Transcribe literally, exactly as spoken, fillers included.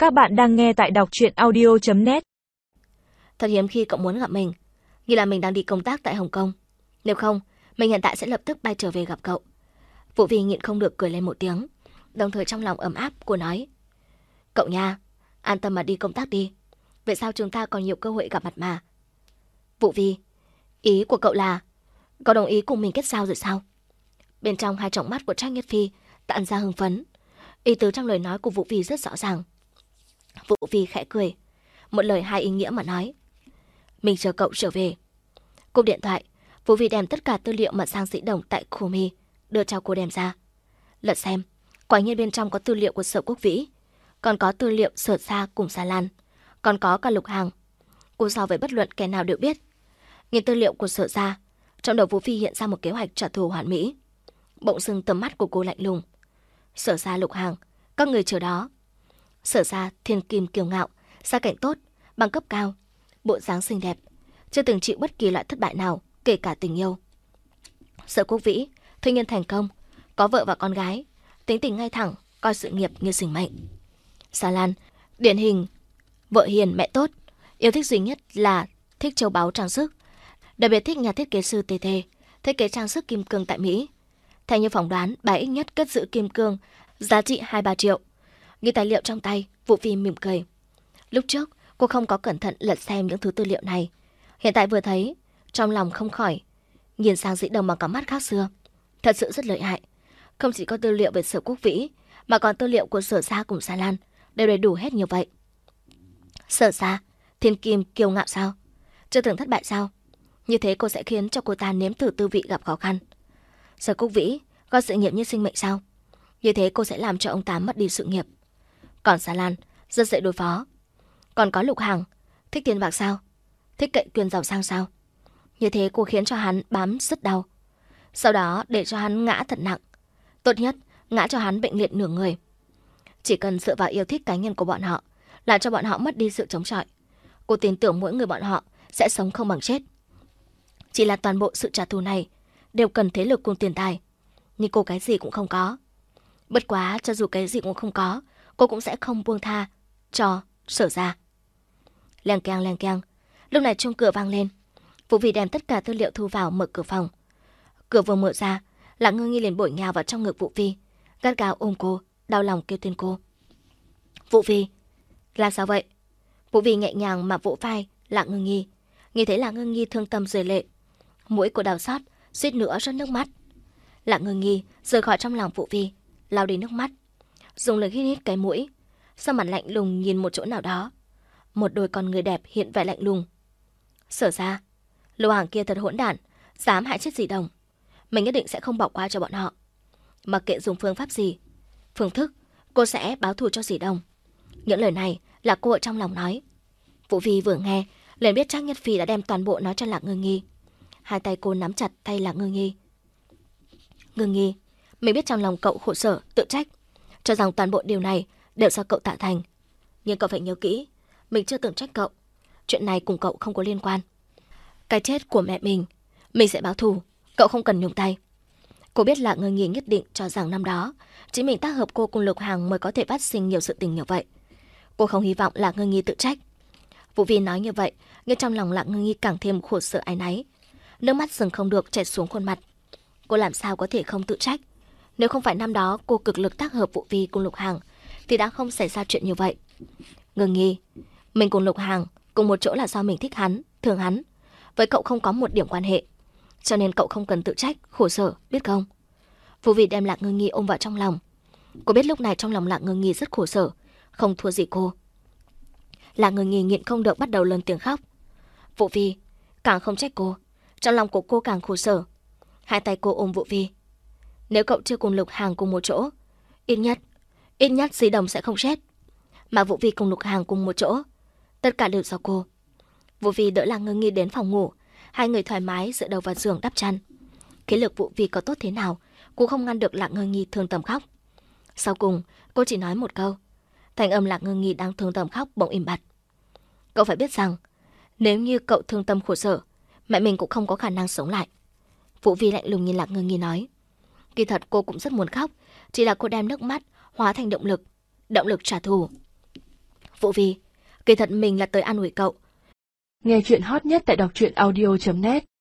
Các bạn đang nghe tại đọc truyện audio chấm net. Thật hiếm khi cậu muốn gặp mình, như là mình đang đi công tác tại Hồng Kông. Nếu không, mình hiện tại sẽ lập tức bay trở về gặp cậu. Vũ Vi nhịn không được cười lên một tiếng, đồng thời trong lòng ấm áp cô nói: Cậu nha, an tâm mà đi công tác đi. Vậy sao chúng ta còn nhiều cơ hội gặp mặt mà. Vũ Vi, ý của cậu là cậu đồng ý cùng mình kết giao rồi sao? Bên trong hai tròng mắt của Trác Nhất Phi tản ra hưng phấn. Ý tứ trong lời nói của Vũ Vi rất rõ ràng. Vũ Vi khẽ cười, một lời hai ý nghĩa mà nói: Mình chờ cậu trở về. Cúp điện thoại, Vũ Vi đem tất cả tư liệu mà Giang Dĩ Đồng tại khu mi đưa cho cô đem ra. Lật xem, quả nhiên bên trong có tư liệu của Sở Quốc Vĩ, còn có tư liệu Sở Sa cùng Sa Lan, còn có cả Lục Hàng. Cô so với bất luận kẻ nào đều biết. Nhìn tư liệu của Sở Sa, trong đầu Vũ Vi hiện ra một kế hoạch trả thù hoàn mỹ. Bỗng dưng tầm mắt của cô lạnh lùng. Sở Sa, Lục Hàng, các người chờ đó. Sở Sa thiên kim kiêu ngạo, gia cảnh tốt, bằng cấp cao, bộ dáng xinh đẹp, chưa từng chịu bất kỳ loại thất bại nào, kể cả tình yêu. Sở Quốc Vĩ, thương nhân thành công, có vợ và con gái, tính tình ngay thẳng, coi sự nghiệp như sinh mệnh. Sa Lan, điển hình vợ hiền mẹ tốt, yêu thích duy nhất là thích châu báu trang sức, đặc biệt thích nhà thiết kế sư tê tê, thiết kế trang sức kim cương tại Mỹ. Theo như phỏng đoán, bà ít nhất cất giữ kim cương giá trị hai ba triệu. Như tài liệu trong tay, Vũ Vi mỉm cười. Lúc trước, cô không có cẩn thận lật xem những thứ tư liệu này. Hiện tại vừa thấy, trong lòng không khỏi nhìn sang Dĩ Đồng bằng cả mắt khác xưa. Thật sự rất lợi hại. Không chỉ có tư liệu về Sở Quốc Vĩ, mà còn tư liệu của Sở Sa cùng Sa Lan đều đầy đủ hết như vậy. Sở Sa, thiên kim kiêu ngạo sao? Chưa từng thất bại sao? Như thế cô sẽ khiến cho cô ta nếm thử tư vị gặp khó khăn. Sở Quốc Vĩ, coi sự nghiệp như sinh mệnh sao? Như thế cô sẽ làm cho ông ta mất đi sự nghiệp. Còn Sa Lan, rất dễ đối phó. Còn có Lục Hàng, thích tiền bạc sao? Thích cậy quyền giàu sang sao? Như thế cô khiến cho hắn bám rất đau. Sau đó để cho hắn ngã thật nặng. Tốt nhất, ngã cho hắn bệnh liệt nửa người. Chỉ cần dựa vào yêu thích cá nhân của bọn họ, làm cho bọn họ mất đi sự chống chọi. Cô tin tưởng mỗi người bọn họ sẽ sống không bằng chết. Chỉ là toàn bộ sự trả thù này đều cần thế lực cùng tiền tài. Nhưng cô cái gì cũng không có. Bất quá, cho dù cái gì cũng không có, cô cũng sẽ không buông tha cho Sở Ra. Leng keng leng keng. Lúc này chuông cửa vang lên. Vũ Vi đem tất cả tư liệu thu vào, mở cửa phòng. Cửa vừa mở ra, Lạc Ngư Nghi liền bổ nhào vào trong ngực Vũ Vi, gắt gao ôm cô, đau lòng kêu tên cô. Vũ Vi, là sao vậy? Vũ Vi nhẹ nhàng mà vỗ vai Lạc Ngư Nghi. Nhìn thấy Lạc Ngư Nghi thương tâm rơi lệ, mũi của đau xót, suýt nữa rớt nước mắt. Lạc Ngư Nghi rời khỏi trong lòng Vũ Vi, lau đi nước mắt, dùng lời hít hít cái mũi, sau mặt lạnh lùng nhìn một chỗ nào đó. Một đôi con người đẹp hiện vẻ lạnh lùng. Sở Ra, lô hàng kia thật hỗn đản, dám hại chết Dĩ Đồng. Mình nhất định sẽ không bỏ qua cho bọn họ. Mặc kệ dùng phương pháp gì, phương thức, cô sẽ báo thù cho Dĩ Đồng. Những lời này là cô ở trong lòng nói. Vũ Vi vừa nghe, liền biết Trác Nhất Phi đã đem toàn bộ nói cho Lạc Ngư Nghi. Hai tay cô nắm chặt tay Lạc Ngư Nghi. Ngư Nghi, mình biết trong lòng cậu khổ sở, tự trách, cho rằng toàn bộ điều này đều do cậu tạo thành. Nhưng cậu phải nhớ kỹ, mình chưa từng trách cậu. Chuyện này cùng cậu không có liên quan. Cái chết của mẹ mình, mình sẽ báo thù, cậu không cần nhúng tay. Cô biết Lạc Ngư Nghi nhất định cho rằng năm đó chính mình tác hợp cô cùng Lục Hàng mới có thể phát sinh nhiều sự tình như vậy. Cô không hy vọng Lạc Ngư Nghi tự trách. Vũ Vi nói như vậy, nhưng trong lòng Lạc Ngư Nghi càng thêm khổ sở áy náy. Nước mắt dừng không được chảy xuống khuôn mặt. Cô làm sao có thể không tự trách? Nếu không phải năm đó cô cực lực tác hợp Vũ Vi cùng Lục Hàng, thì đã không xảy ra chuyện như vậy. Ngư Nghi, mình cùng Lục Hàng cùng một chỗ là do mình thích hắn, thương hắn. Với cậu không có một điểm quan hệ, cho nên cậu không cần tự trách, khổ sở, biết không? Vũ Vi đem Lạc Ngư Nghi ôm vào trong lòng. Cô biết lúc này trong lòng Lạc Ngư Nghi rất khổ sở, không thua gì cô. Lạc Ngư Nghi nhịn không được bắt đầu lớn tiếng khóc. Vũ Vi càng không trách cô, trong lòng của cô càng khổ sở. Hai tay cô ôm Vũ Vi. Nếu cậu chưa cùng Lục Hàng cùng một chỗ, ít nhất, ít nhất Dĩ Đồng sẽ không chết. Mà Vũ Vi cùng Lục Hàng cùng một chỗ, tất cả đều do cô. Vũ Vi đỡ Lạc Ngư Nghi đến phòng ngủ, hai người thoải mái dựa đầu vào giường đắp chăn. Khí lực Vũ Vi có tốt thế nào, cô không ngăn được Lạc Ngư Nghi thương tâm khóc. Sau cùng, cô chỉ nói một câu. Thanh âm Lạc Ngư Nghi đang thương tâm khóc bỗng im bặt. Cậu phải biết rằng, nếu như cậu thương tâm khổ sở, mẹ mình cũng không có khả năng sống lại. Vũ Vi lạnh lùng nhìn Lạc Ngư Nghi nói. Kỳ thật cô cũng rất muốn khóc, chỉ là cô đem nước mắt hóa thành động lực, động lực trả thù. Vũ Vi, kỳ thật mình là tới an ủi cậu. Nghe chuyện hot nhất tại đọc truyện audio chấm net.